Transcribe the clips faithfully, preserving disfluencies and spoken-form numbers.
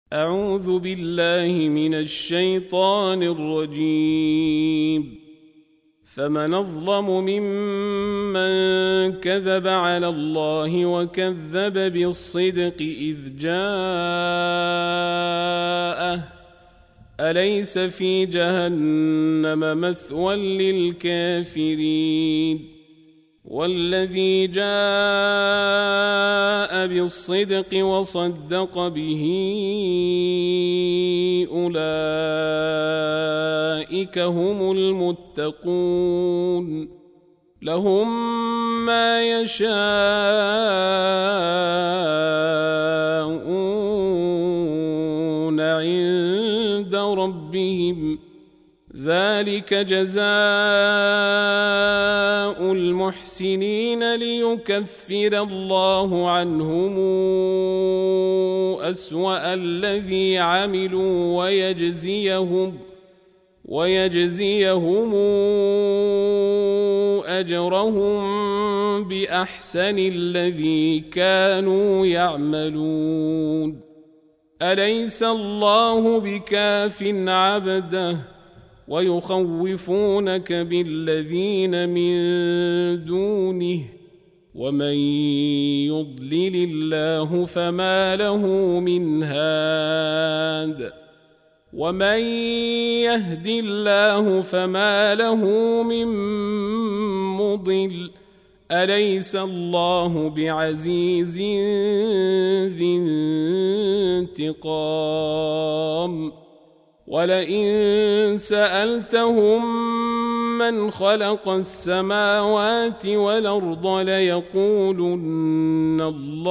أعوذ بالله من الشيطان الرجيم. فمن أظلم ممن كذب على الله وكذب بالصدق إذ جاءه أليس في جهنم مثوى للكافرين والذي جاء بالصدق وصدق به أولئك هم المتقون لهم ما يشاءون عند ربهم ذلك جزاء المحسنين ليكفر الله عنهم أسوأ الذي عملوا ويجزيهم ويجزيهم أجرهم بأحسن الذي كانوا يعملون. أليس الله بكاف عبده ويخوفونك بالذين من دونه ومن يضلل الله فما له من هاد ومن يهد الله فما له من مضل. أليس الله بعزيز ذي انتقام. ولئن سألتهم من خلق السماوات والأرض ليقولن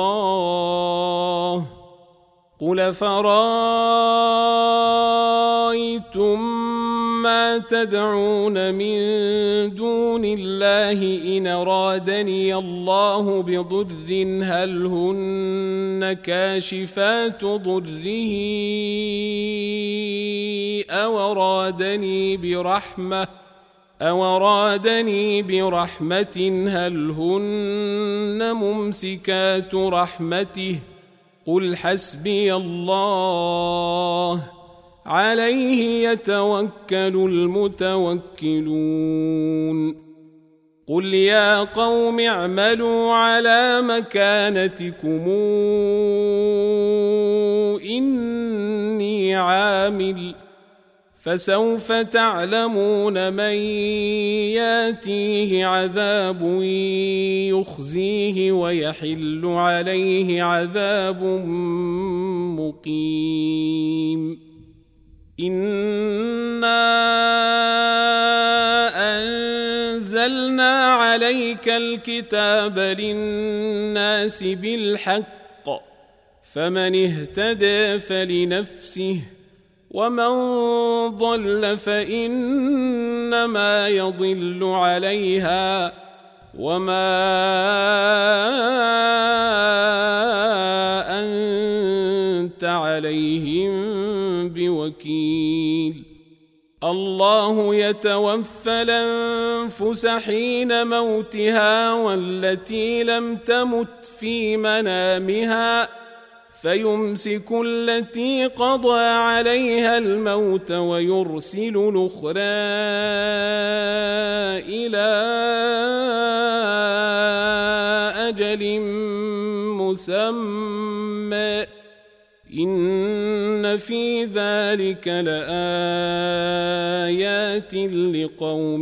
الله قل فرأيتم ما تدعون من دون الله إن أرادني الله بضر هل هن كاشفات ضره أو أرادني برحمة أو أرادني برحمة هل هن ممسكات رحمته قل حسبي الله عليه يتوكل المتوكلون. قل يا قوم اعملوا على مكانتكم إني عامل فسوف تعلمون من ياتيه عذاب يخزيه ويحل عليه عذاب مقيم. إنا أنزلنا عليك الكتاب للناس بالحق فمن اهتدى فلنفسه ومن ضل فإنما يضل عليها وما أنت عليهم بوكيل. الله يتوفى الأنفس حين موتها والتي لم تمت في منامها فيمسك التي قضى عليها الموت ويرسل الأخرى إلى أجل مسمى إن في ذلك لآيات لقوم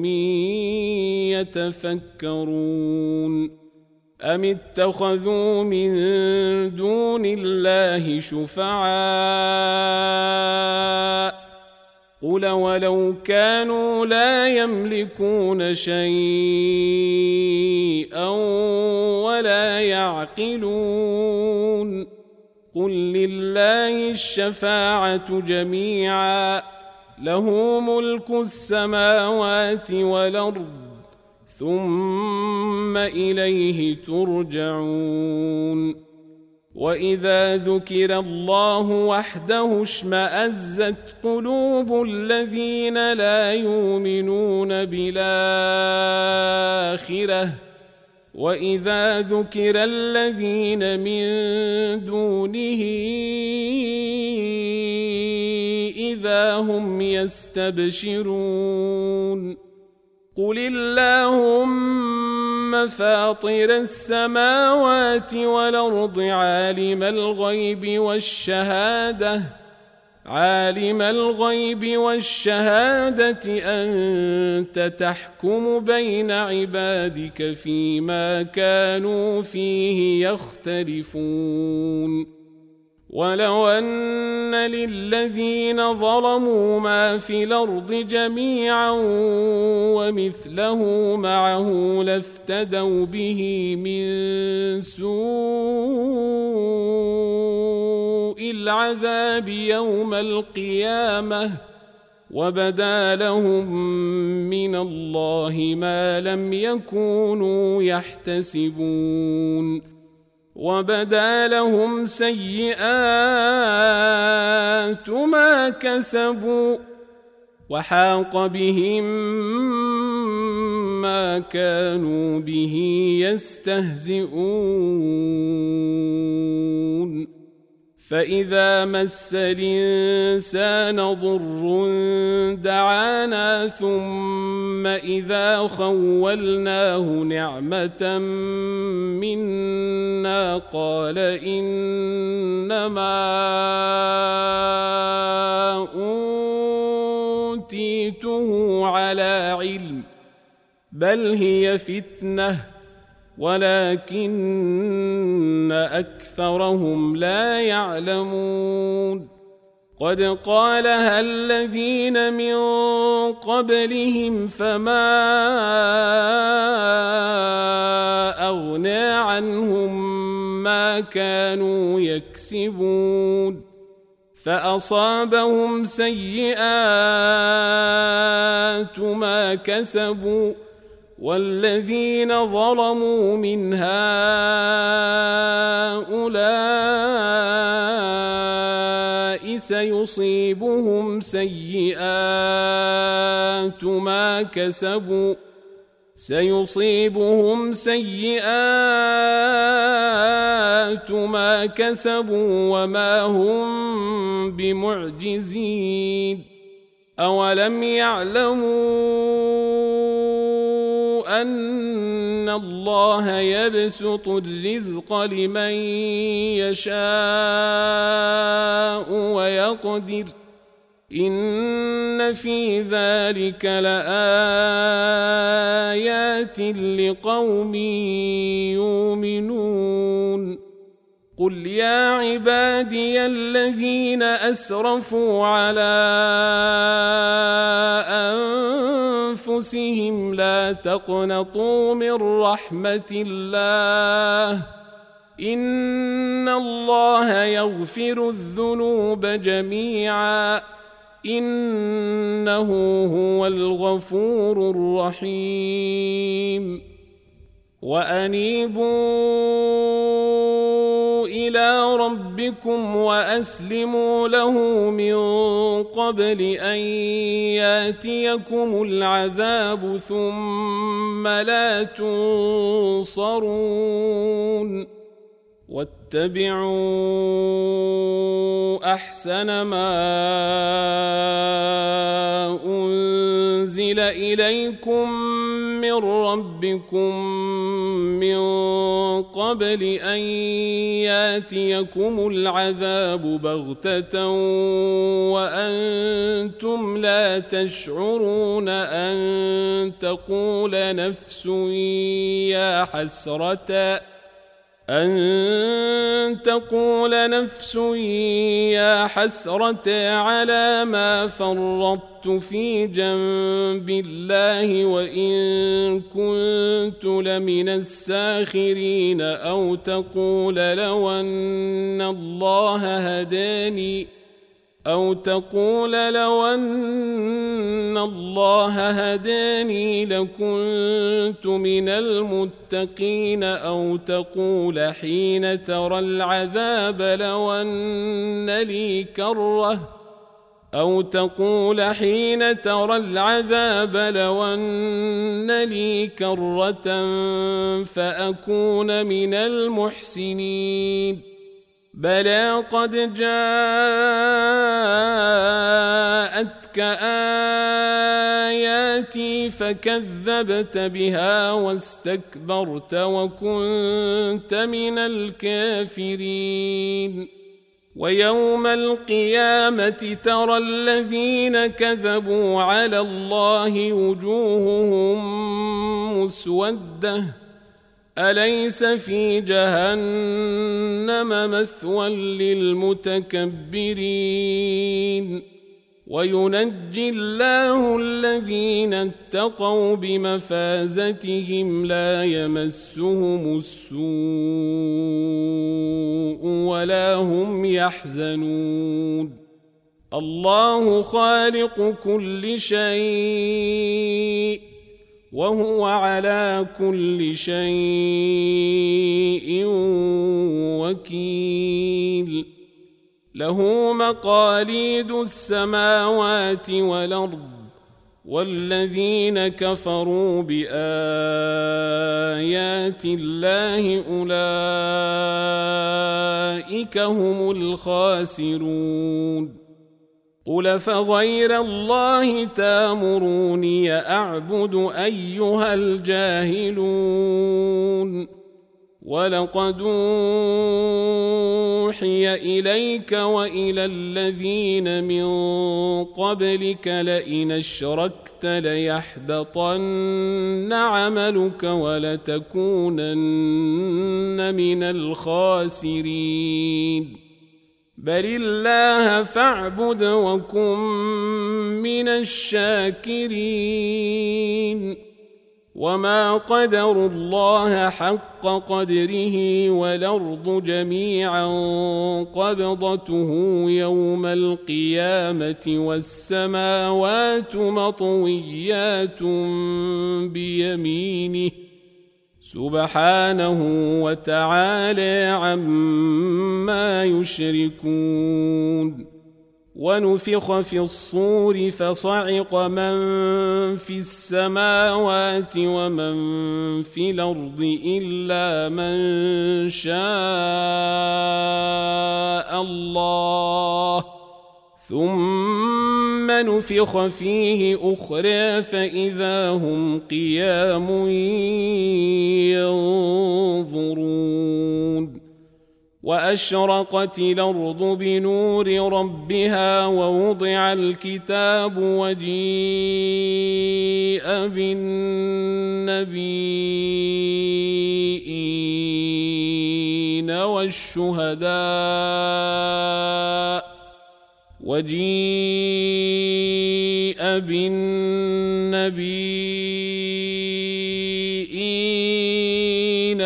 يتفكرون. أم اتخذوا من دون الله شفعاء قل ولو كانوا لا يملكون شيئا ولا يعقلون قل لله الشفاعة جميعا له ملك السماوات والأرض ثم إليه ترجعون. وإذا ذكر الله وحده اشمأزت قلوب الذين لا يؤمنون بالآخرة وإذا ذكر الذين من دونه إذا هم يستبشرون قل اللهم فاطر السماوات والأرض عالم الغيب والشهادة عالم الغيب والشهادة أنت تحكم بين عبادك فيما كانوا فيه يختلفون ولو أن للذين ظلموا ما في الأرض جميعا ومثله معه لافتدوا به من سوء العذاب يوم القيامة وبدا لهم من الله ما لم يكونوا يحتسبون وبدا لهم سيئات ما كسبوا وحاق بهم ما كانوا به يستهزئون فإذا مس الإنسان ضر دعانا ثم إذا خولناه نعمة منا قال إنما أوتيته على علم بل هي فتنة ولكن أكثرهم لا يعلمون قد قالها الذين من قبلهم فما أغنى عنهم ما كانوا يكسبون فأصابهم سيئات ما كسبوا والذين ظلموا من هؤلاء سيصيبهم سيئات ما كسبوا سيصيبهم سيئات ما كسبوا وما هم بمعجزين أولم يعلموا أن الله يبسط الرزق لمن يشاء ويقدر إن في ذلك لآيات لقوم يؤمنون قل يا عبادي الذين أسرفوا على أنفسهم لا تقنطوا من رحمة الله إن الله يغفر الذنوب جميعا إنه هو الغفور الرحيم وأنيبوا إلى ربكم وأسلموا له من قبل أن ياتيكم العذاب ثم لا تنصرون واتبعوا أحسن ما أنزل إليكم من ربكم من قبل أن ياتيكم العذاب بغتة وأنتم لا تشعرون أن تقول نفس يا حسرة أن تقول نفس يا حسرة على ما فرطت في جنب الله وإن كنت لمن الساخرين أو تقول لو أن الله هداني أو تقول لو أن الله هداني لكنت من المتقين أو تقول حين ترى العذاب لو أن لي كرة أو تقول حين ترى العذاب لو أن لي كرة فأكون من المحسنين بلى قد جاء آياتي فكذبت بها واستكبرت وكنت من الكافرين ويوم القيامة ترى الذين كذبوا على الله وجوههم مسودة أليس في جهنم مثوى للمتكبرين وينجي الله الذين اتقوا بمفازتهم لا يمسهم السوء ولا هم يحزنون الله خالق كل شيء وهو على كل شيء وكيل له مقاليد السماوات والأرض والذين كفروا بآيات الله أولئك هم الخاسرون قل فغير الله تامروني أعبد أيها الجاهلون ولقد أوحي إليك وإلى الذين من قبلك لئن أشركت ليحبطن عملك ولتكونن من الخاسرين بل الله فاعبد وكن من الشاكرين وما قدروا الله حق قدره والأرض جميعا قبضته يوم القيامة والسماوات مطويات بيمينه سبحانه وتعالى عما يشركون ونفخ في الصور فصعق من في السماوات ومن في الأرض إلا من شاء الله ثم نفخ فيه أخرى فإذا هم قيام ينظرون وأشرقت الأرض بنور ربها ووضع الكتاب وجيء بالنبيين والشهداء وجيء بالنبيين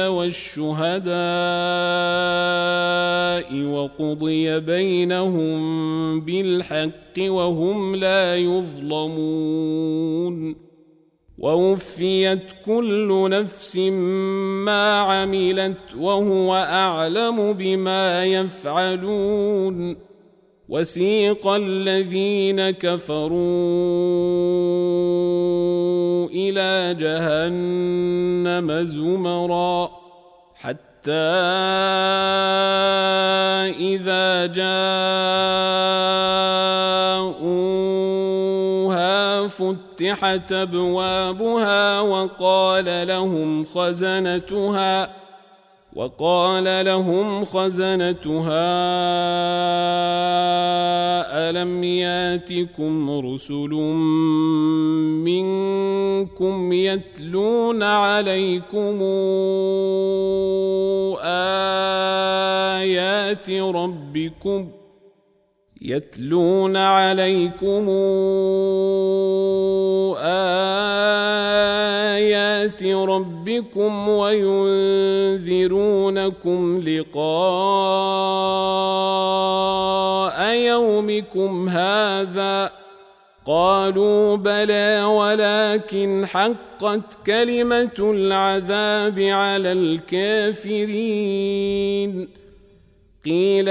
والشهداء وقضي بينهم بالحق وهم لا يظلمون ووفيت كل نفس ما عملت وهو أعلم بما يفعلون وسيق الذين كفروا إلى جهنم زمرا حتى إذا جاءوها فتحت أبوابها وقال لهم خزنتها وقال لهم خزنتها ألم ياتكم رسل منكم يتلون عليكم آيات ربكم يتلون عليكم آيات ربكم وينذرونكم لقاء يومكم هذا قالوا بلى ولكن حقت كلمة العذاب على الكافرين قيل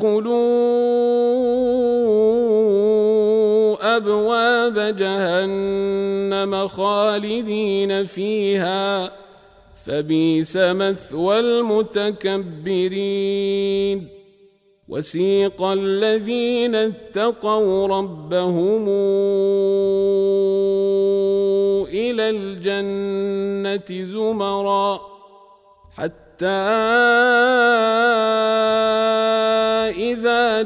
ادخلوا أبواب جهنم خالدين فيها فبئس مثوى المتكبرين وسيق الذين اتقوا ربهم إلى الجنة زمرا حتى إذا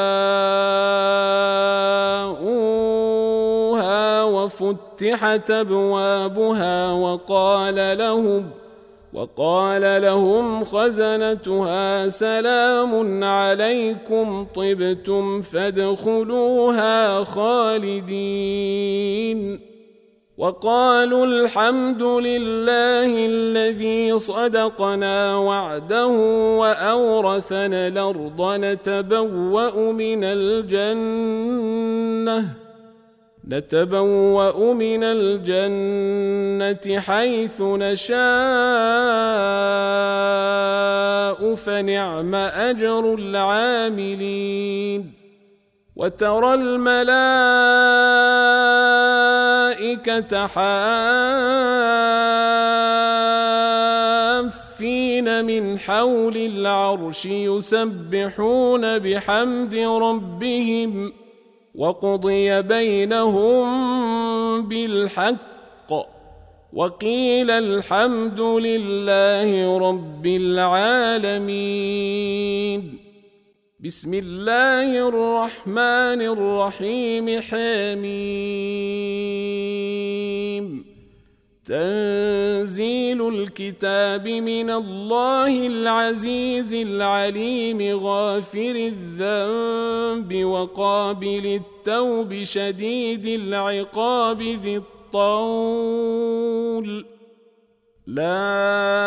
جاءوها وفتحت أبوابها وقال لهم وقال لهم خزنتها سلام عليكم طبتم فادخلوها خالدين وقالوا الحمد لله الذي صدقنا وعده وأورثنا الأرض نتبوأ من الجنة نتبوأ من الجنة حيث نشاء فنعم أجر العاملين وترى الملائكة حافين من حول العرش يسبحون بحمد ربهم وقضي بينهم بالحق وقيل الحمد لله رب العالمين. بسم الله الرحمن الرحيم. حميم. تنزيل الكتاب من الله العزيز العليم غافر الذنب وقابل التوب شديد العقاب ذي الطول لا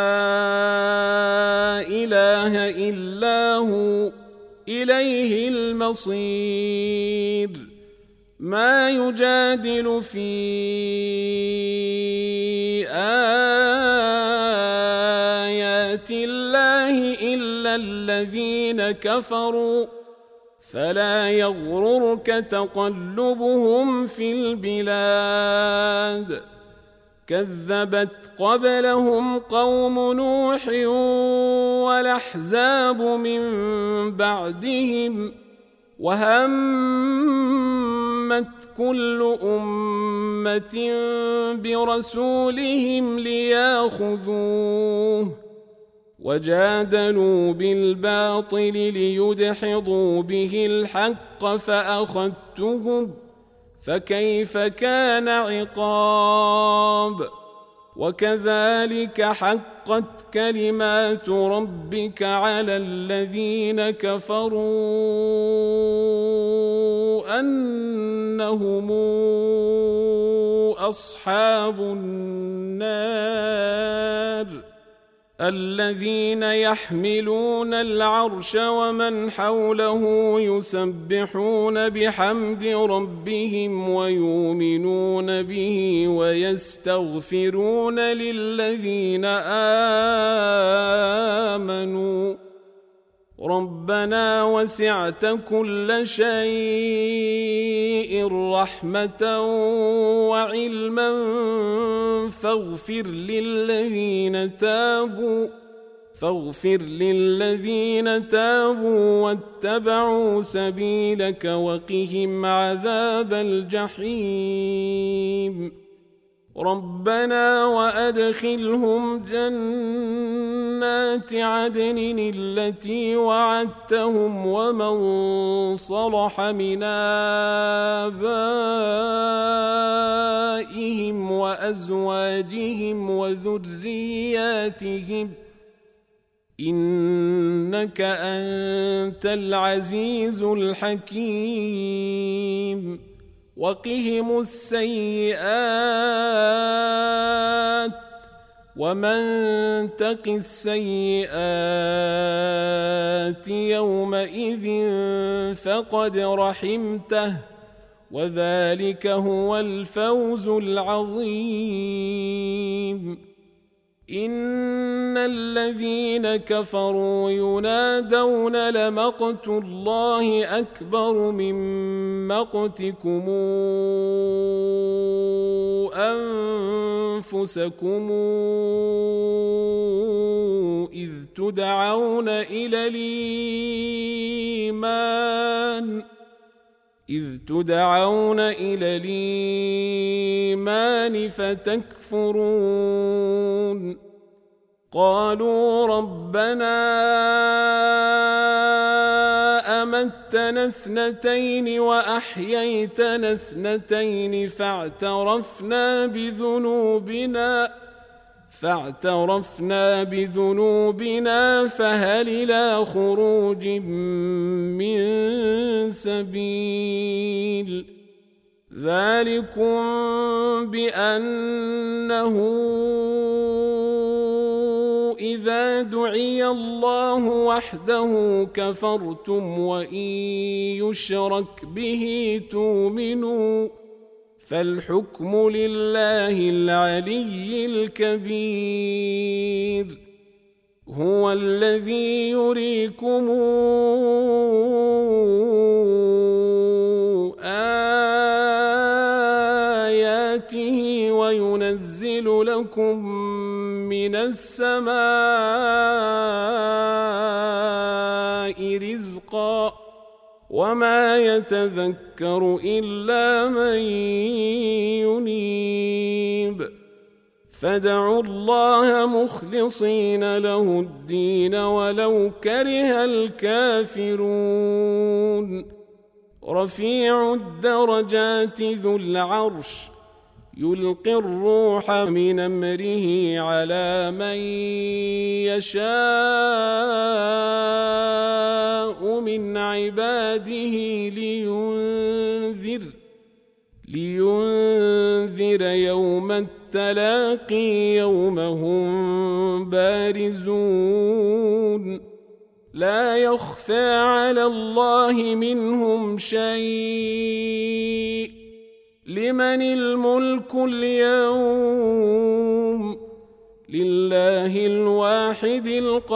إله إلا هو إليه المصير. ما يجادل في آيات الله إلا الذين كفروا فلا يغررك تقلبهم في البلاد. كذبت قبلهم قوم نوح والأحزاب من بعدهم وهمت كل أمة برسولهم ليأخذوه وجادلوا بالباطل ليدحضوا به الحق فأخذتهم فكيف كان عقاب. وكذلك حقت كلمات ربك على الذين كفروا أنهم أصحاب النار الذين يحملون العرش ومن حوله يسبحون بحمد ربهم ويؤمنون به ويستغفرون للذين آمنوا ربنا وسعت كل شيء رحمة وعلما فاغفر للذين تابوا فاغفر للذين تابوا واتبعوا سبيلك وقهم عذاب الجحيم. ربنا وأدخلهم جنات عدن التي وعدتهم ومن صلح من آبائهم وأزواجهم وذرياتهم إنك أنت العزيز الحكيم. وقهم السيئات ومن تق السيئات يومئذ فقد رحمته وذلك هو الفوز العظيم. إن الذين كفروا ينادون لمقت الله أكبر من مقتكم أنفسكم إذ تدعون إلى الإيمان إذ تدعون إلى الإيمان فتكفرون قالوا ربنا أمتنا اثنتين وأحييتنا اثنتين فاعترفنا بذنوبنا فاعترفنا بذنوبنا فهل إلى خروج من سبيل ذلكم بأنه إذا دعي الله وحده كفرتم وإن يشرك به تؤمنوا فالحكم لله العلي الكبير هو الذي يريكم آياته وينزل لكم من السماء رزقا وما يتذكر إلا من ينيب فادعوا الله مخلصين له الدين ولو كره الكافرون رفيع الدرجات ذو العرش يلقي الروح من أمره على من يشاء من عباده لينذر لينذر يوم التلاقي يوم هم بارزون لا يخفى على الله منهم شيء لمن الملك اليوم لله الواحد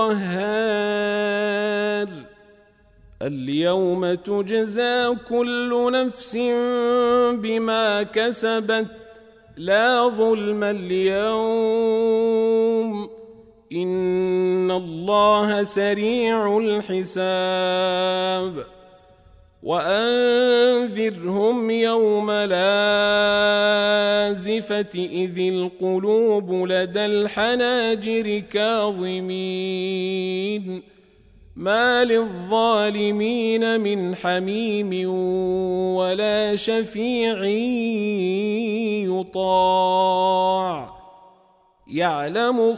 القهار اليوم تجزى كل نفس بما كسبت لا ظلم اليوم إن الله سريع الحساب وأنذرهم يوم الآزفة إذ القلوب لدى الحناجر كاظمين ما للظالمين من حميم ولا شفيع يطاع يعلم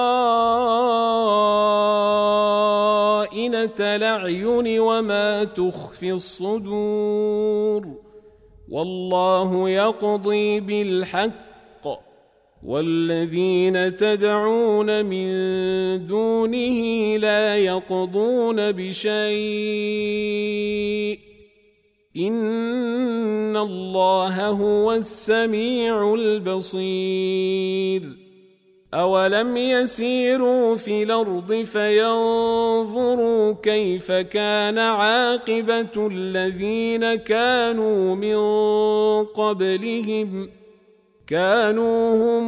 خائنة الأعين وما تخفي الصدور والله يقضي بالحق والذين تدعون من دونه لا يقضون بشيء إن الله هو السميع البصير أولم يسيروا في الأرض فينظروا كيف كان عاقبة الذين كانوا من قبلهم كانوا هم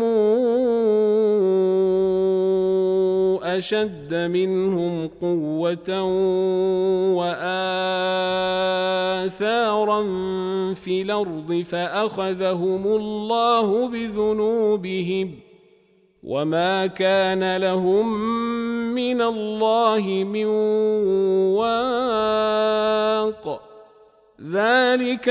أشد منهم قوة وآثارا في الأرض فأخذهم الله بذنوبهم وما كان لهم من الله من واق ذلك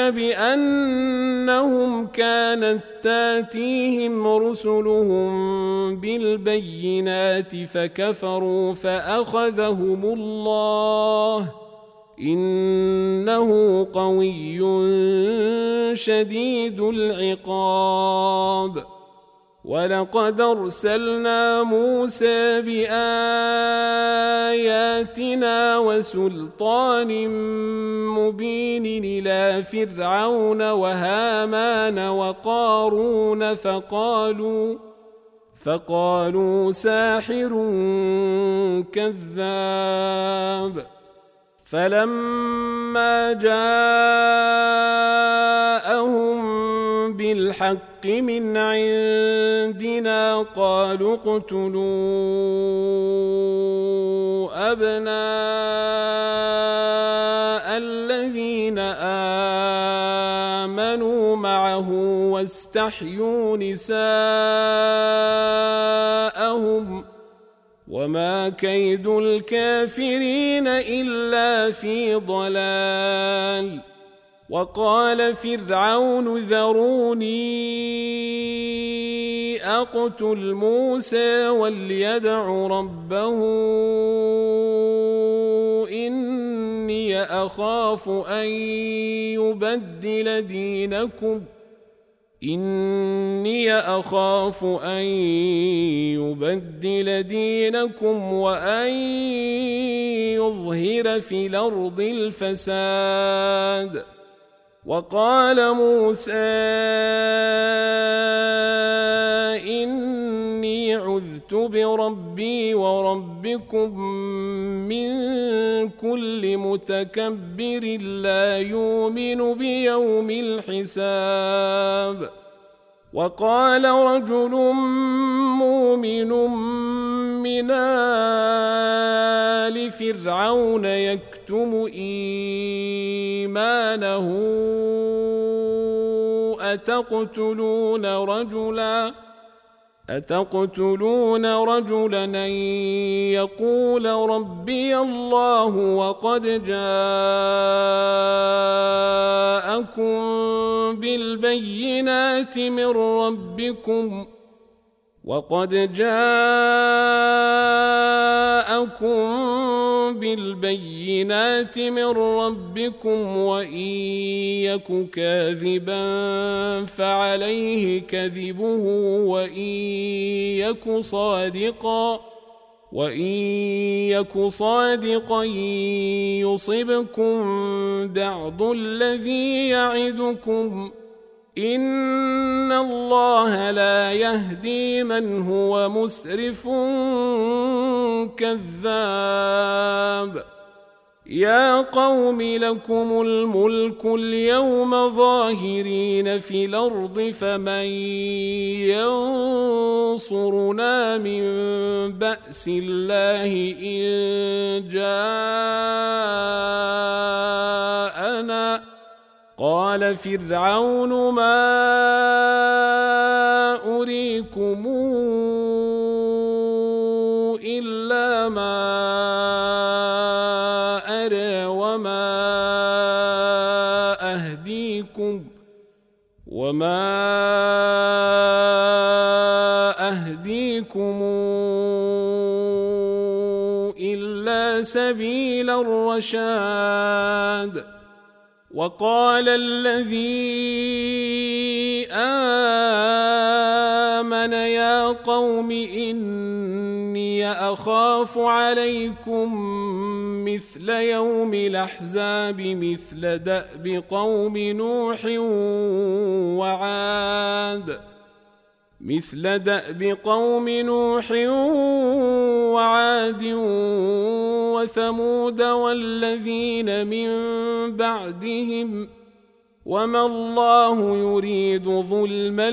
بأنهم كانت تاتيهم رسلهم بالبينات فكفروا فأخذهم الله إنه قوي شديد العقاب ولقد أرسلنا موسى بآياتنا وسلطان مبين إلى فرعون وهامان وقارون فقالوا فقالوا ساحر كذاب. فلما جاءهم بالحق من عندنا قالوا اقتلوا أبناء الذين آمنوا معه واستحيوا نساءهم وما كيد الكافرين إلا في ضلال. وقال فرعون ذروني أقتل موسى وليدع ربه إني أخاف أن يبدل دينكم إني أخاف أن يبدل دينكم وأن يظهر في الأرض الفساد. وقال موسى إني عذت بربي وربكم من كل متكبر لا يؤمن بيوم الحساب. وقال رجل مؤمن من آل فرعون يكتم إيمانه أتقتلون رجلا أتقتلون رجلا أن يقول ربي الله وقد جاءكم بالبينات من ربكم وقد جاءكم بالبينات من ربكم وإن يك كاذبا فعليه كذبه وإن يك صادقا وإن يك صادقا يصبكم بعض الذي يعدكم إن الله لا يهدي من هو مسرف كذاب. يا قوم لكم الملك اليوم ظاهرين في الأرض فمن ينصرنا من بأس الله إن جاءنا. قال فرعون ما أريكم إلا ما أرى وما أهديكم وما أهديكم إلا سبيل الرشاد. وقال الذي آمن يا قوم إني أخاف عليكم مثل يوم الأحزاب مثل دأب قوم نوح وعاد مثل دأب قوم نوح وعاد وثمود والذين من بعدهم وما الله يريد ظلما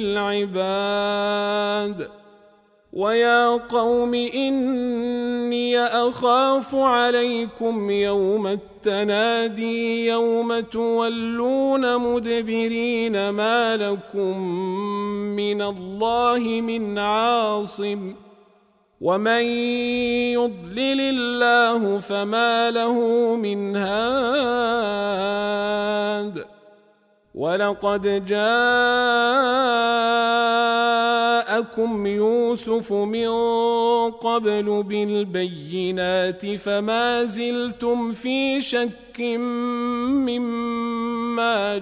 للعباد. ويا قوم إني أخاف عليكم يوم التنادي يوم تولون مدبرين ما لكم من الله من عاصم ومن يضلل الله فما له من هاد. ولقد جاءكم يوسف من قبل بالبينات فما زلتم في شك مما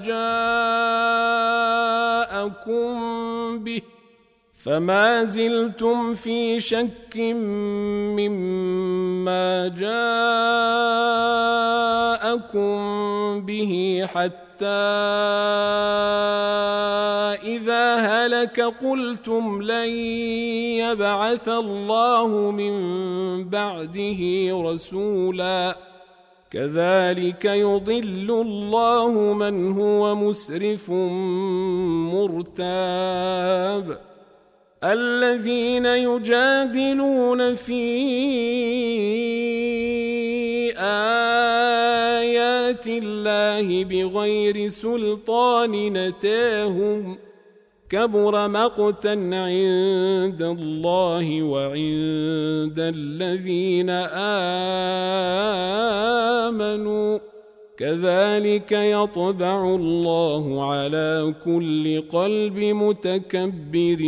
جاءكم به فما زلتم في شك مما جاءكم جاءكم به حتى إذا هلك قلتم لن يبعث الله من بعده رسولا كذلك يضل الله من هو مسرف مرتاب الذين يجادلون في آيات الله بغير سلطان أتاهم كبر مقتا عند الله وعند الذين آمنوا كذلك يطبع الله على كل قلب متكبر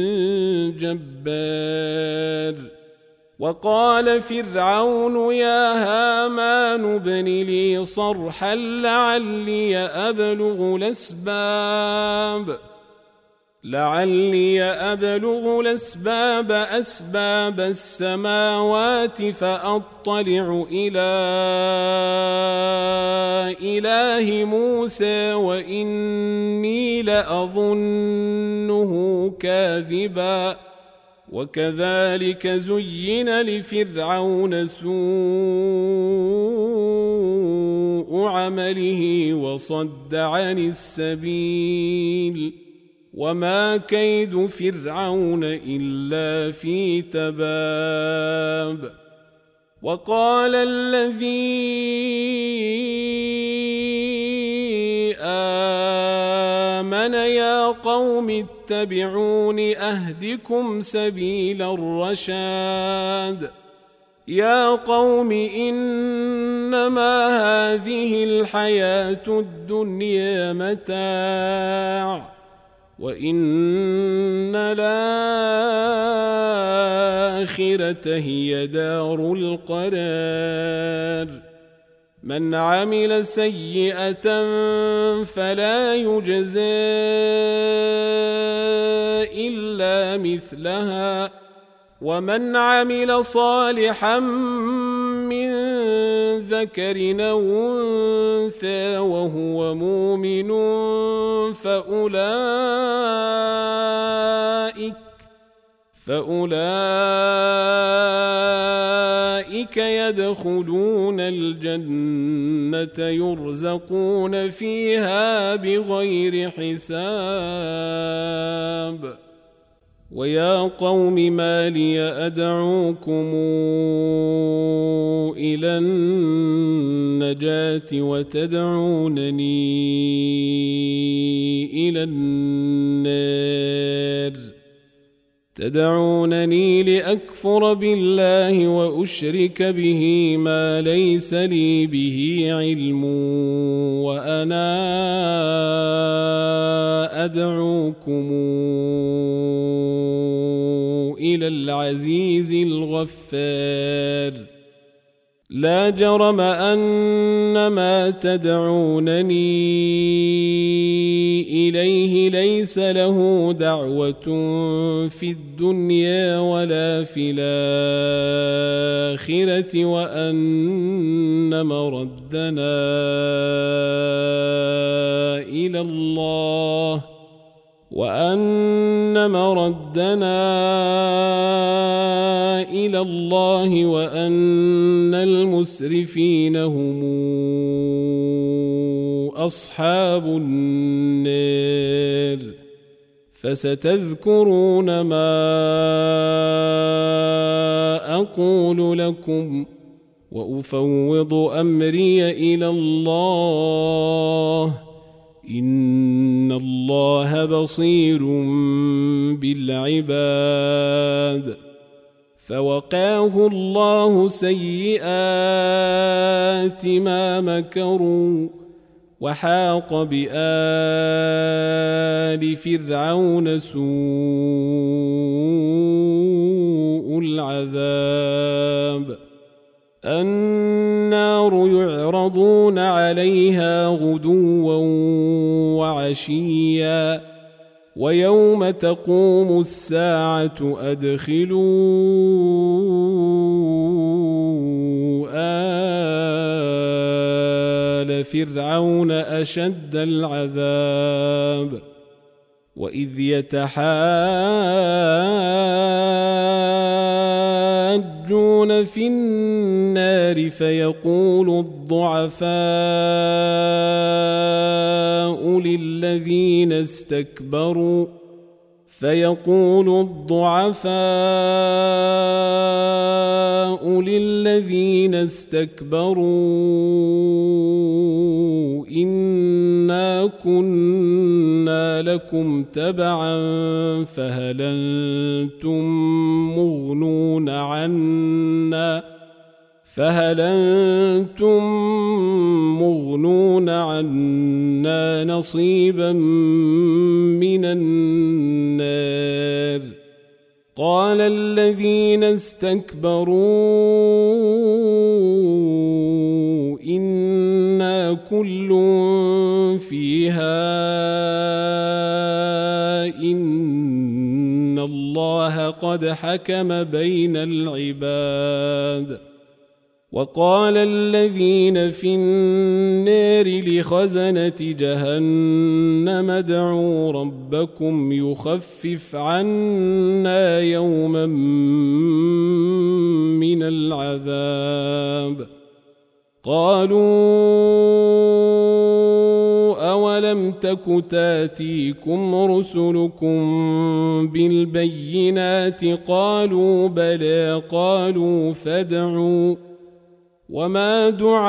جبار وقال فرعون يا هامان ابن لي صرحا لعلي أبلغ الأسباب لعلي أبلغ الأسباب أسباب السماوات فأطلع إلى إله موسى وإني لأظنه كاذبا وكذلك زين لفرعون سوء عمله وصد عن السبيل وما كيد فرعون إلا في تباب وقال الذي آمن يا قوم اتبعون أهدكم سبيل الرشاد يا قوم إنما هذه الحياة الدنيا متاع وإن الآخرة هي دار القرار من عمل سيئة فلا يجزى إلا مثلها ومن عمل صالحا من ذكر أو أنثى وهو مؤمن فأولئك فأولئك يدخلون الجنة يرزقون فيها بغير حساب ويا قوم ما لي أدعوكم إلى النجاة وتدعونني إلى النار تدعونني لأكفر بالله وأشرك به ما ليس لي به علم وأنا أدعوكم إلى العزيز الغفار لا جرم أن ما تدعونني إليه ليس له دعوة في الدنيا ولا في الآخرة وأن مردنا إلى الله وأن مردنا إلى الله وأن المسرفين هم أصحاب النار فستذكرون ما أقول لكم وأفوض أمري إلى الله إن الله بصير بالعباد فوقاه الله سيئات ما مكروا وحاق بآل فرعون سوء العذاب النار يعرضون عليها غدوا وعشيا ويوم تقوم الساعة أدخلوا آل فرعون أشد العذاب وإذ يتحاجون في النار فيقول الضعفاء للذين استكبروا فيقول الضعفاء للذين استكبروا إنا كنا لكم تبعا فهل أنتم مغنون عنا فهل أنتم مغنون عنا نصيبا من النار قال الذين استكبروا إنا كل فيها إن الله قد حكم بين العباد وقال الذين في النار لخزنة جهنم ادعوا ربكم يخفف عنا يوما من العذاب قالوا أولم تك تاتيكم رسلكم بالبينات قالوا بلى قالوا فادعوا وما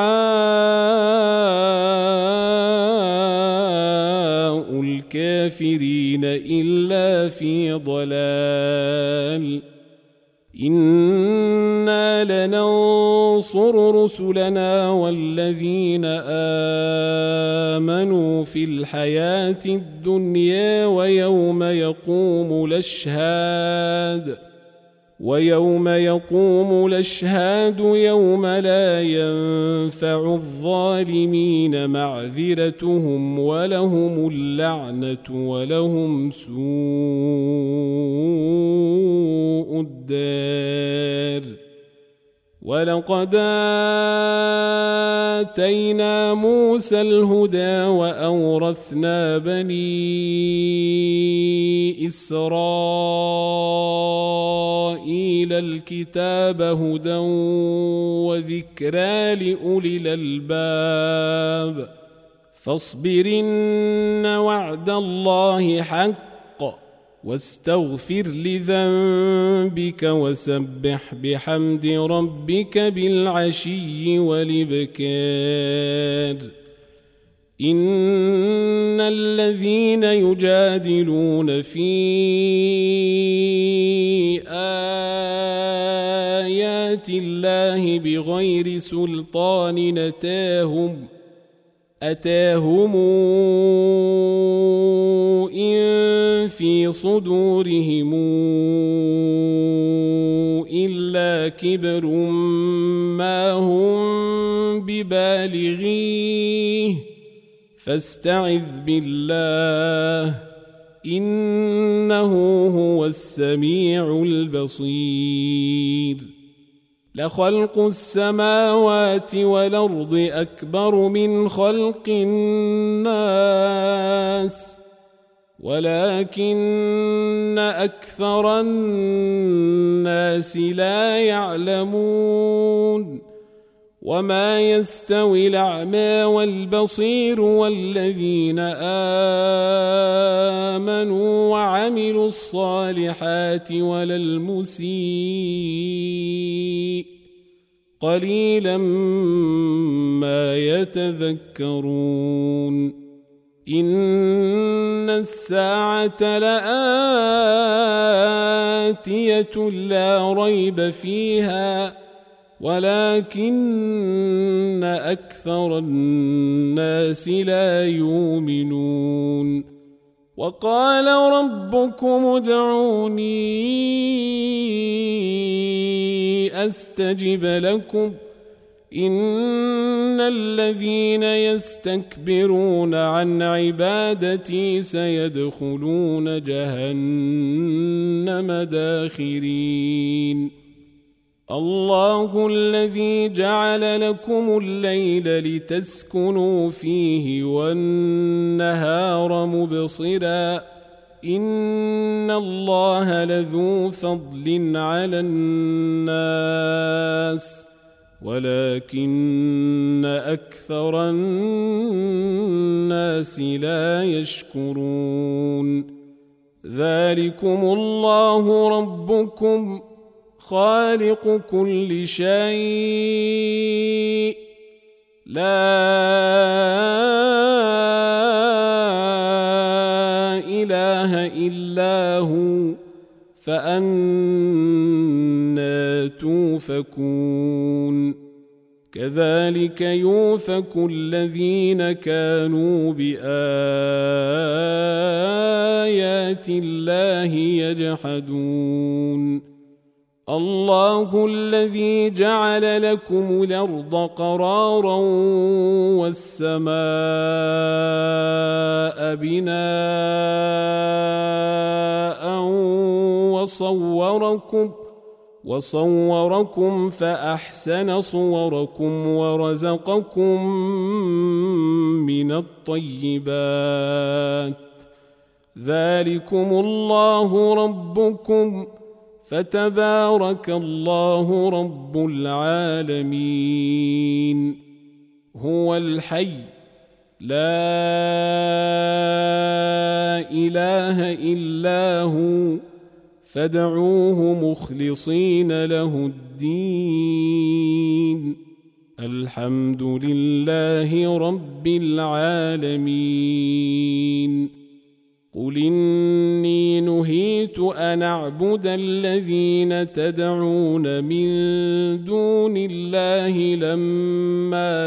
دعاء الكافرين إلا في ضلال إنا لننصر رسلنا والذين آمنوا في الحياة الدنيا ويوم يقوم الأشهاد ويوم يقوم الأشهاد يوم لا ينفع الظالمين معذرتهم ولهم اللعنة ولهم سوء الدار ولقد آتينا موسى الهدى وأورثنا بني إسرائيل الكتاب هدى وذكرى لأولي الألباب فاصبر إن وعد الله حق واستغفر لذنبك وسبح بحمد ربك بالعشي والإبكار إن الذين يجادلون في آيات الله بغير سلطان أتاهم أتاهم إن في صدورهم إلا كبر ما هم ببالغيه فاستعذ بالله إنه هو السميع البصير لخلق السماوات والأرض أكبر من خلق الناس ولكن أكثر الناس لا يعلمون وما يستوي الأعمى والبصير والذين آمنوا وعملوا الصالحات ولا المسيء قليلا ما يتذكرون إن الساعة لآتية لا ريب فيها ولكن أكثر الناس لا يؤمنون وقال ربكم ادعوني أستجب لكم إن الذين يستكبرون عن عبادتي سيدخلون جهنم داخرين الله الذي جعل لكم الليل لتسكنوا فيه والنهار مبصرا إن الله لذو فضل على الناس ولكن أكثر الناس لا يشكرون ذلكم الله ربكم خالق كل شيء لا إله إلا هو فأنى توفكون كذلك يوفك الذين كانوا بآيات الله يجحدون الله الذي جعل لكم الأرض قرارا والسماء بناء وصوركم وصوركم فأحسن صوركم ورزقكم من الطيبات ذلكم الله ربكم فتبارك الله رب العالمين هو الحي لا إله إلا هو فادعوه مخلصين له الدين الحمد لله رب العالمين قل إني نهيت أن أعبد الذين تدعون من دون الله لما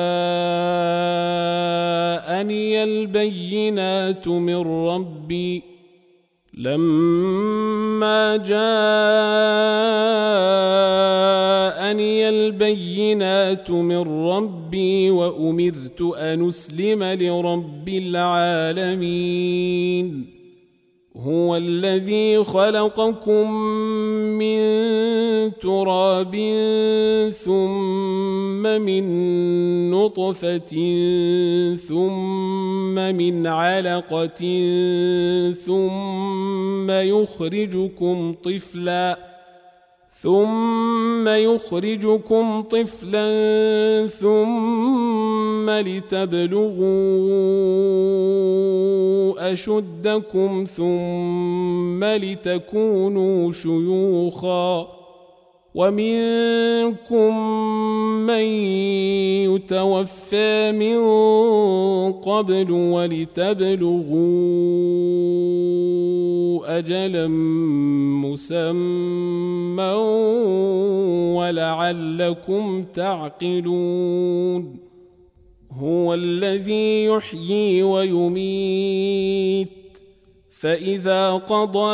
جاءني البينات من ربي لما جاءني البينات من ربي وأمرت أن أسلم لرب العالمين هو الذي خلقكم من تراب ثم من نطفة ثم من علقة ثم يخرجكم طفلا ثم يخرجكم طفلا ثم لتبلغوا أشدكم ثم لتكونوا شيوخا ومنكم من يتوفى من قبل ولتبلغوا أجلا مسمى ولعلكم تعقلون هو الذي يحيي ويميت فإذا قضى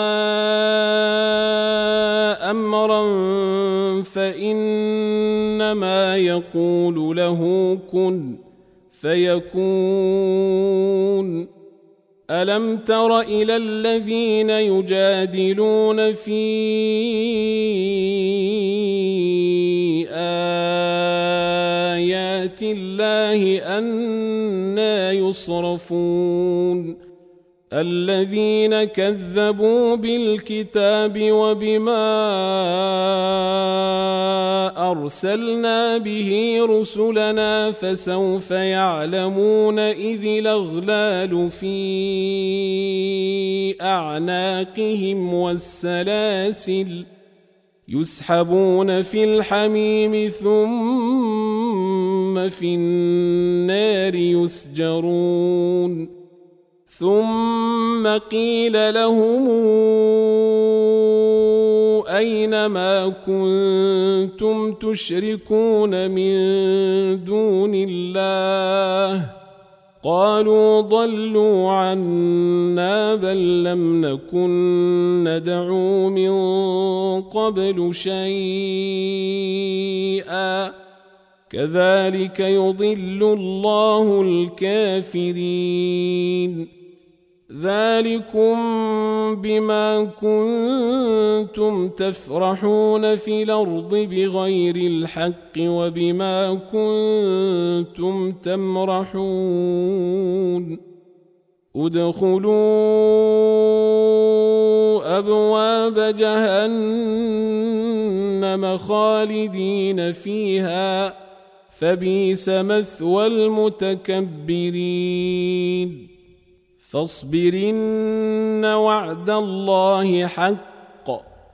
أمرا فإنما يقول له كن فيكون ألم تر إلى الذين يجادلون في آيات الله أنى يصرفون الذين كذبوا بالكتاب وبما أرسلنا به رسلنا فسوف يعلمون إذ الأغلال في أعناقهم والسلاسل يسحبون في الحميم ثم في النار يسجرون ثم قيل لهم أين ما كنتم تشركون من دون الله قالوا ضلوا عنا بل لم نكن ندعو من قبل شيئا كذلك يضل الله الكافرين ذلكم بما كنتم تفرحون في الأرض بغير الحق وبما كنتم تمرحون ادخلوا أبواب جهنم خالدين فيها فبئس مثوى المتكبرين فاصبرن وعد الله حق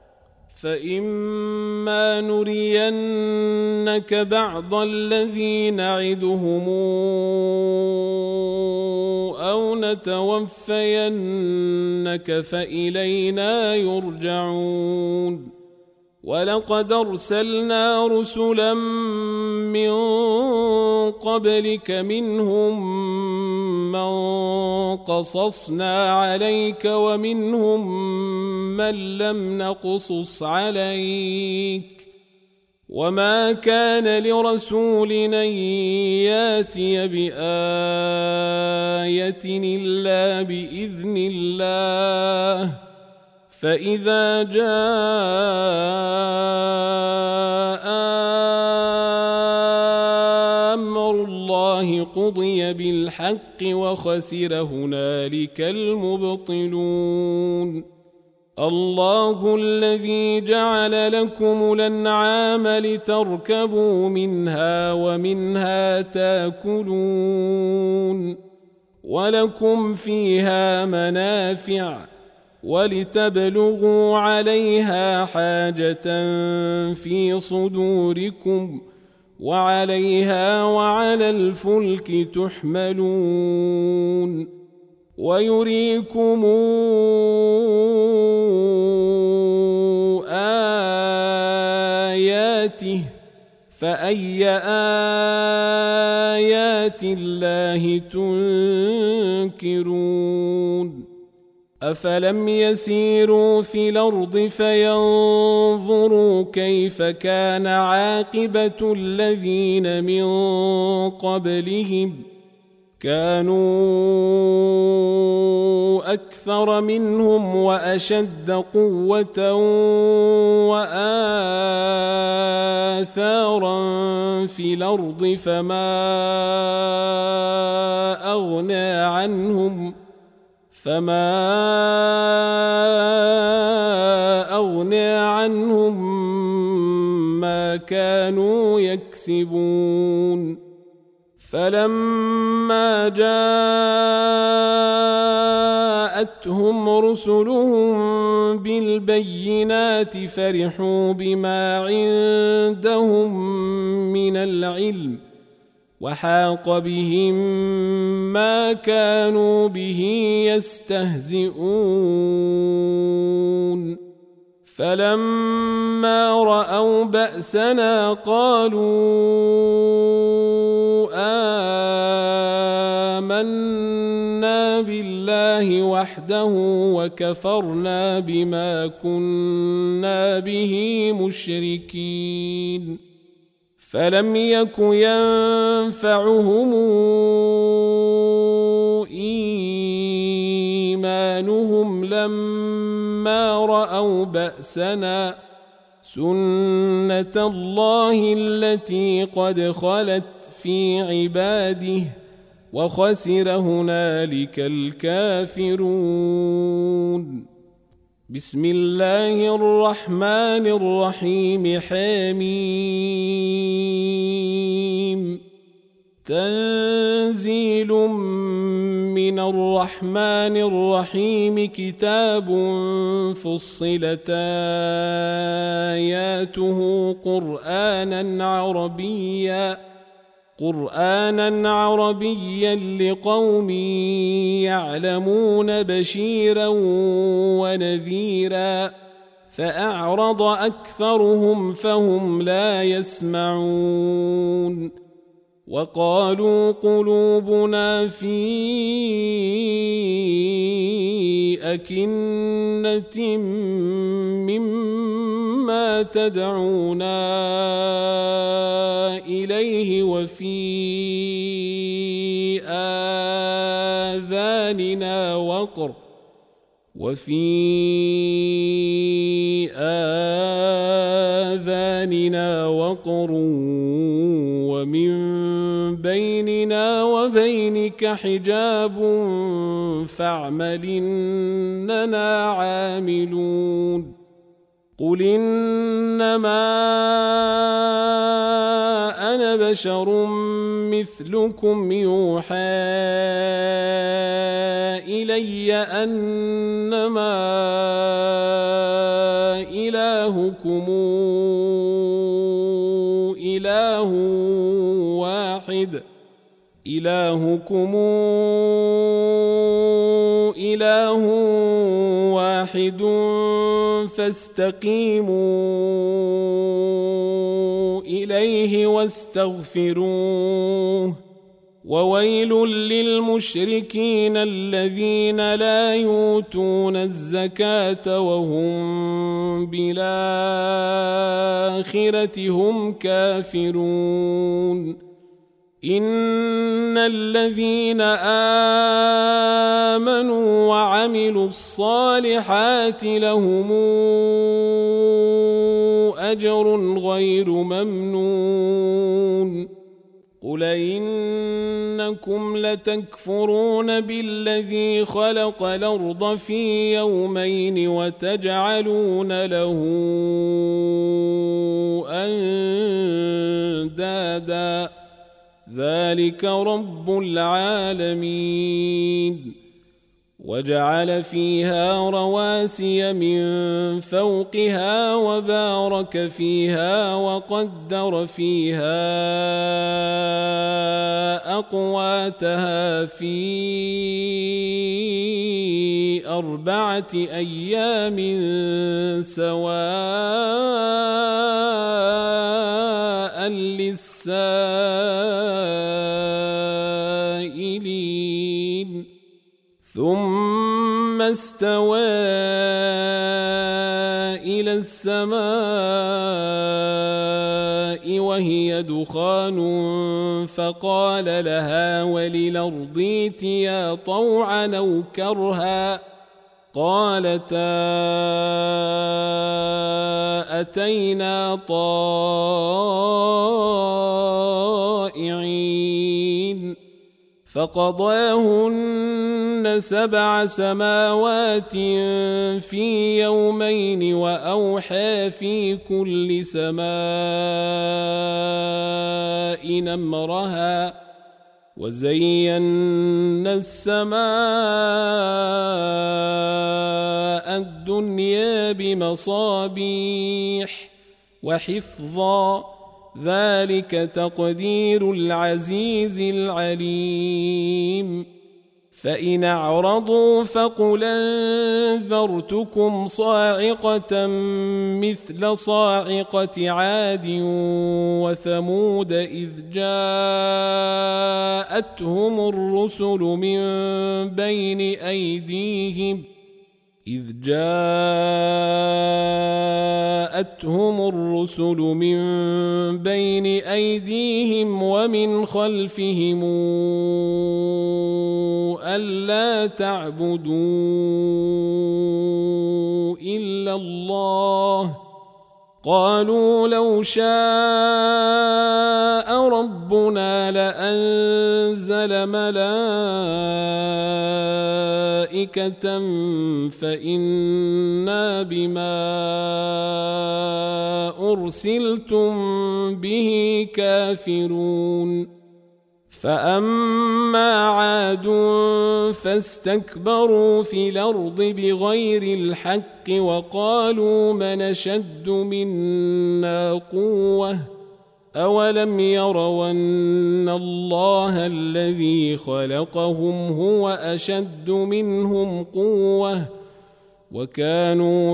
فإما نرينك بعض الذي نعدهم أو نتوفينك فإلينا يرجعون ولقد أرسلنا رسلا من قبلك منهم من قصصنا عليك ومنهم من لم نقصص عليك وما كان لرسول أن ياتي بآية إلا بإذن الله فإذا جاء أمر الله قضي بالحق وخسر هنالك المبطلون الله الذي جعل لكم الأنعام لتركبوا منها ومنها تاكلون ولكم فيها منافع ولتبلغوا عليها حاجة في صدوركم وعليها وعلى الفلك تحملون ويريكم آياته فأي آيات الله تنكرون أفلم يسيروا في الأرض فينظروا كيف كان عاقبة الذين من قبلهم كانوا أكثر منهم وأشد قوة وآثارا في الأرض فما أغنى عنهم فما أغنى عنهم ما كانوا يكسبون فلما جاءتهم رسلهم بالبينات فرحوا بما عندهم من العلم وحاق بهم ما كانوا به يستهزئون فلما رأوا بأسنا قالوا آمنا بالله وحده وكفرنا بما كنا به مشركين فلم يك ينفعهم إيمانهم لما رأوا بأسنا سنة الله التي قد خلت في عباده وخسر هنالك الكافرون بسم الله الرحمن الرحيم حميم تنزيل من الرحمن الرحيم كتاب فصلت آياته قرآنا عربيا قرآنا عربيا لقوم يعلمون بشيرا ونذيرا فأعرض أكثرهم فهم لا يسمعون وقالوا قلوبنا في أكنة مما تدعونا إليه وفي آذاننا وقر وفي آذاننا وقر ومن بيننا وبينك حجاب فاعمل إننا عاملون قل إنما أنا بشر مثلكم يوحى إلي أنما إلهكم إله واحد إلهكم إله واحد فاستقيموا إليه واستغفروه وويل للمشركين الذين لا يؤتون الزكاة وهم بالآخرة هم كافرون إن الذين آمنوا وعملوا الصالحات لهم أجر غير ممنون قل إنكم لتكفرون بالذي خلق الأرض في يومين وتجعلون له أندادا ذلك رب العالمين وجعل فيها رواسي من فوقها وبارك فيها وقدر فيها أقواتها في أربعة أيام سواء للسائلين ثم استوى إلى السماء وهي دخان فقال لها وللأرض ائتيا طوعا أو كرها قالتا أتينا طائعين فقضاهن سبع سماوات في يومين وأوحى في كل سماء أمرها وزينا السماء الدنيا بمصابيح وحفظا ذلك تقدير العزيز العليم فإن أعرضوا فقل أنذرتكم صاعقة مثل صاعقة عاد وثمود إذ جاءتهم الرسل من بين أيديهم إذ جاءتهم الرسل من بين أيديهم ومن خلفهم ألا تعبدوا إلا الله قالوا لو شاء ربنا لأنزل ملائكة فإنا بما أرسلتم به كافرون فأما عاد فاستكبروا في الأرض بغير الحق وقالوا من أشد منا قوة أولم يروا أن الله الذي خلقهم هو أشد منهم قوة وكانوا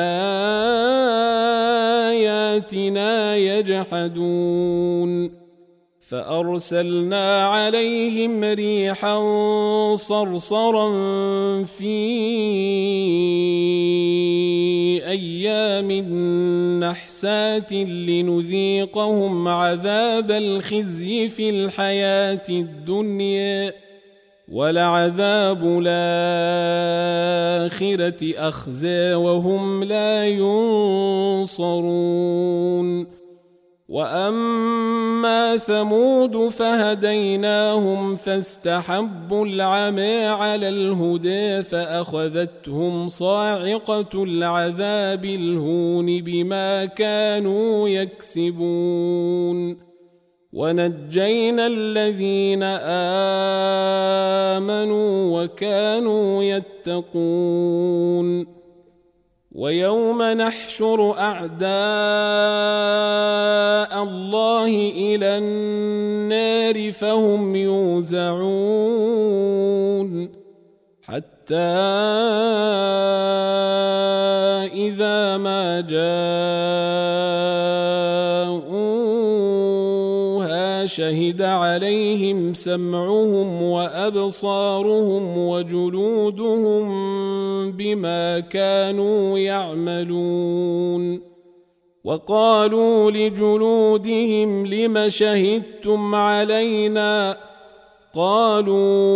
بآياتنا يجحدون فأرسلنا عليهم ريحا صرصرا في أيام نحسات لنذيقهم عذاب الخزي في الحياة الدنيا ولعذاب الآخرة أخزى وهم لا ينصرون. وأما ثمود فهديناهم فاستحبوا العمى على الهدى فأخذتهم صاعقة العذاب الهون بما كانوا يكسبون. ونجينا الذين آمنوا وكانوا يتقون. ويوم نحشر أعداء الله إلى النار فهم يوزعون حتى إذا ما جاءوها شهد عليهم سمعهم وأبصارهم وجلودهم بما كانوا يعملون. وقالوا لجلودهم لم شهدتم علينا؟ قالوا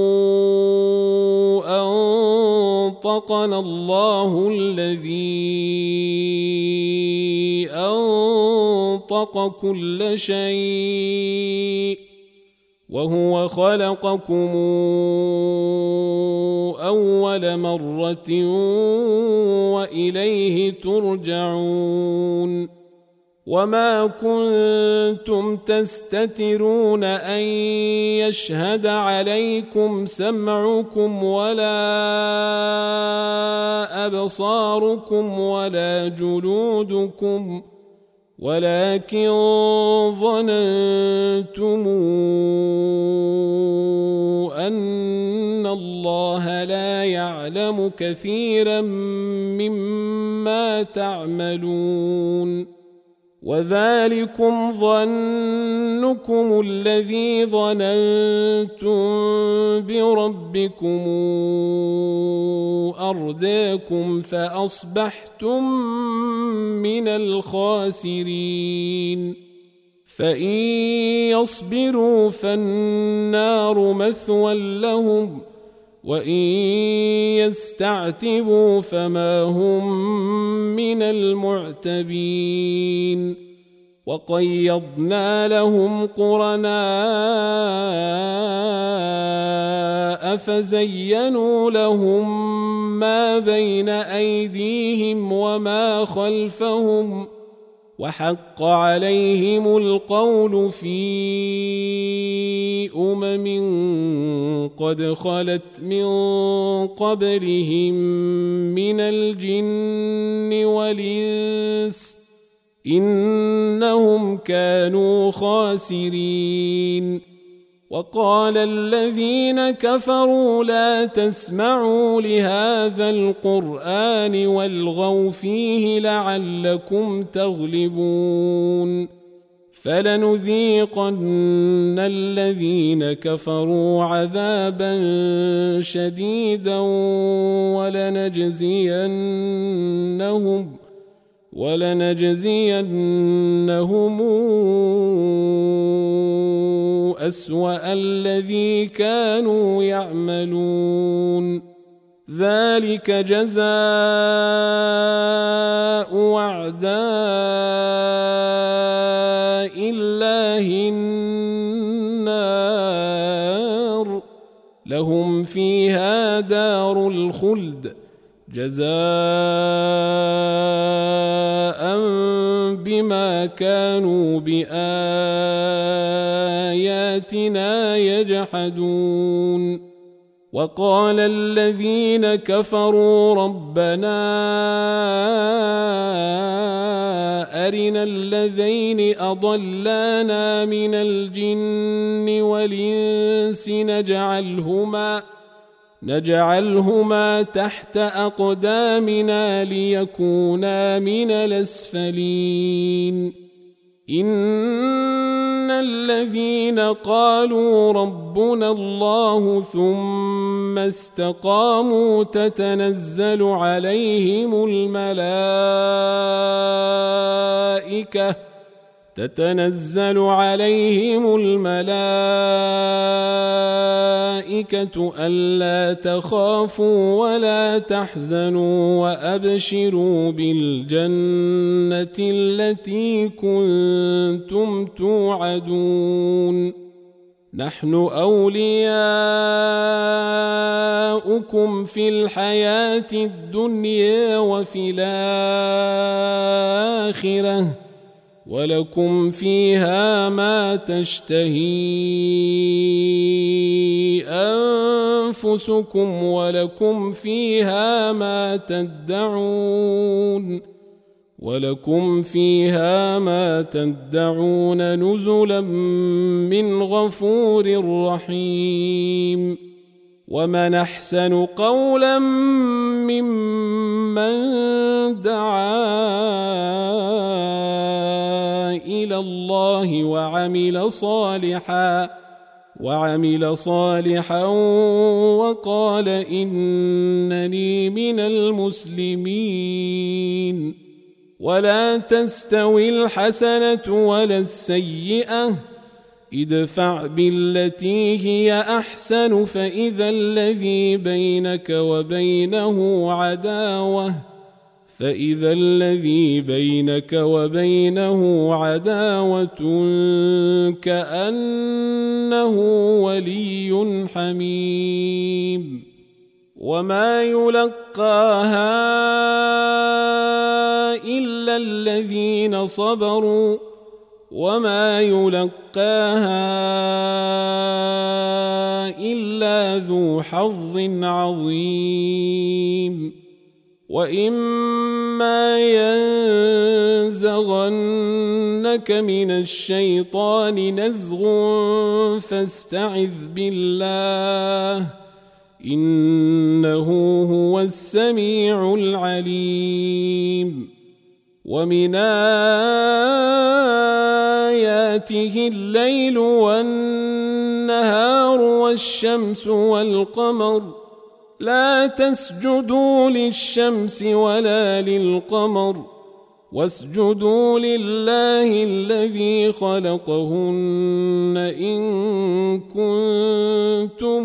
أنطقنا الله الذي أنطق كل شيء وهو خلقكم أول مرة وإليه ترجعون. وما كنتم تستترون أن يشهد عليكم سمعكم ولا أبصاركم ولا جلودكم ولكن ظننتم أن الله لا يعلم كثيرا مما تعملون. وذلكم ظنكم الذي ظننتم بربكم أرداكم فأصبحتم من الخاسرين. فإن يصبروا فالنار مثوى لهم وإن يستعتبوا فما هم من المعتبين. وقيضنا لهم قرناء فزينوا لهم ما بين أيديهم وما خلفهم وحق عليهم القول في أمم قد خلت من قبلهم من الجن والإنس إنهم كانوا خاسرين. وقال الذين كفروا لا تسمعوا لهذا القرآن والغوا فيه لعلكم تغلبون. فلنذيقن الذين كفروا عذابا شديدا ولنجزينهم ولنجزينهم أسوأ الذي كانوا يعملون. ذلك جزاء أعداء الله النار لهم فيها دار الخلد جزاء بما كانوا بآياتنا يجحدون. وقال الذين كفروا ربنا أرنا الذين أضلانا من الجن والإنس نجعلهما نجعلهما تحت أقدامنا ليكونا من الأسفلين. إن الذين قالوا ربنا الله ثم استقاموا تتنزل عليهم الملائكة تتنزل عليهم الملائكة ألا تخافوا ولا تحزنوا وأبشروا بالجنة التي كنتم توعدون نحن أولياؤكم في الحياة الدنيا وفي الآخرة ولكم فيها ما تشتهي أنفسكم ولكم فيها ما تدعون ولكم فيها ما تدعون نزلا من غفور رحيم ومن أحسن قولا ممن دعا إلى الله وعمل صالحا وعمل صالحا وقال إنني من المسلمين ولا تستوي الحسنة ولا السيئة ادفع بالتي هي أحسن فإذا الذي بينك وبينه عداوة فإذا الذي بينك وبينه عداوة كأنه ولي حميم وما يلقاها إلا الذين صبروا وما يلقاها إلا ذو حظ عظيم وإما ينزغنك من الشيطان نزغ فاستعذ بالله إنه هو السميع العليم ومن آياته الليل والنهار والشمس والقمر لا تسجدوا للشمس ولا للقمر واسجدوا لله الذي خلقهن إن كنتم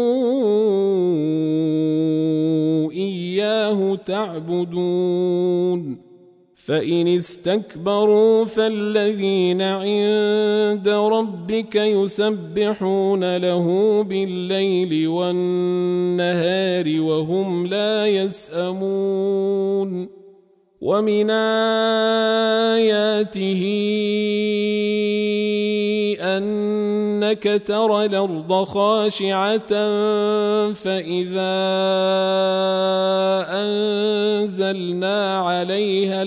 إياه تعبدون فإن استكبروا فالذين عند ربك يسبحون له بالليل والنهار وهم لا يسأمون ومن آياته أنك ترى الأرض خاشعة فإذا أنزلنا عليها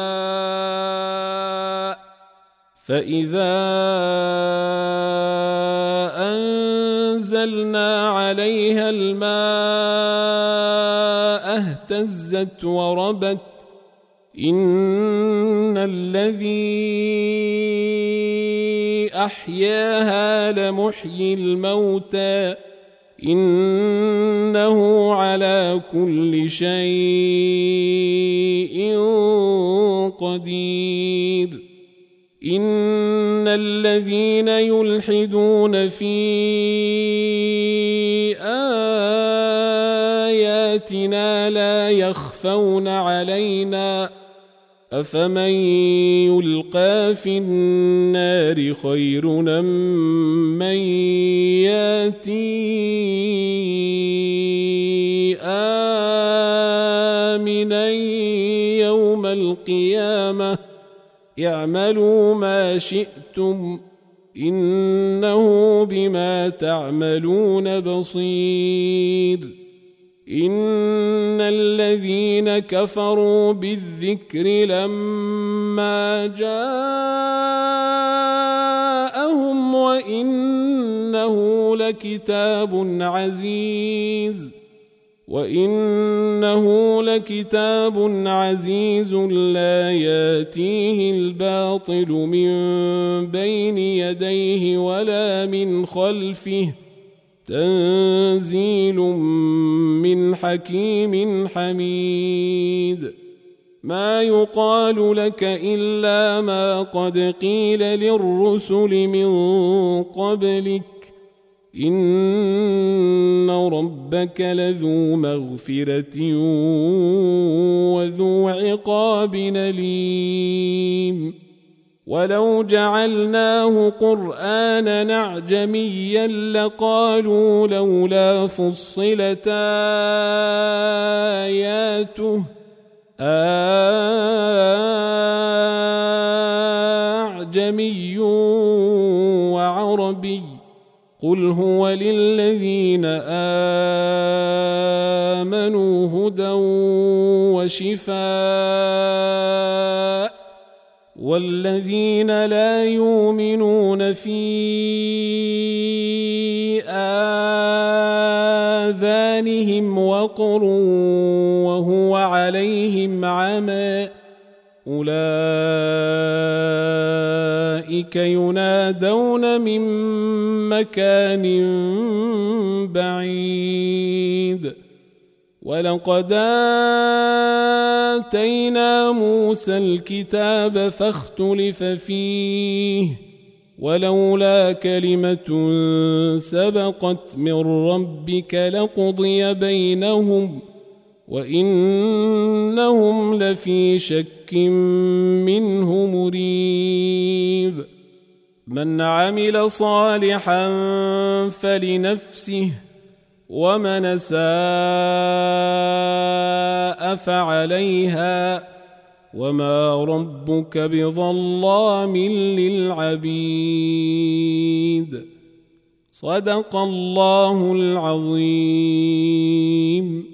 الماء فإذا أنزلنا عليها الماء اهتزت وربت إن الذي أحياها لمحيي الموتى إنه على كل شيء قدير إن الذين يلحدون في آياتنا لا يخفون علينا أفمن يلقى في النار خير أم من ياتي آمنا يوم القيامة اعملوا ما شئتم إنه بما تعملون بصير إن الذين كفروا بالذكر لما جاءهم وإنه لكتاب عزيز وإنه لكتاب عزيز لا ياتيه الباطل من بين يديه ولا من خلفه تنزيل من حكيم حميد ما يقال لك إلا ما قد قيل للرسل من قبلك إن ربك لذو مغفرة وذو عقاب أليم ولو جعلناه قرآنا أعجميا لقالوا لولا فصلت آياته أعجمي وعربي قل هو للذين آمنوا هدى وشفاء والذين لا يؤمنون في آذانهم وقر وهو عليهم عمى أولئك ينادون من مكان بعيد ولقد آتينا موسى الكتاب فاختلف فيه ولولا كلمة سبقت من ربك لقضي بينهم وإنهم لفي شك منه مريب من عمل صالحا فلنفسه ومن أساء فعليها وما ربك بظلام للعبيد صدق الله العظيم.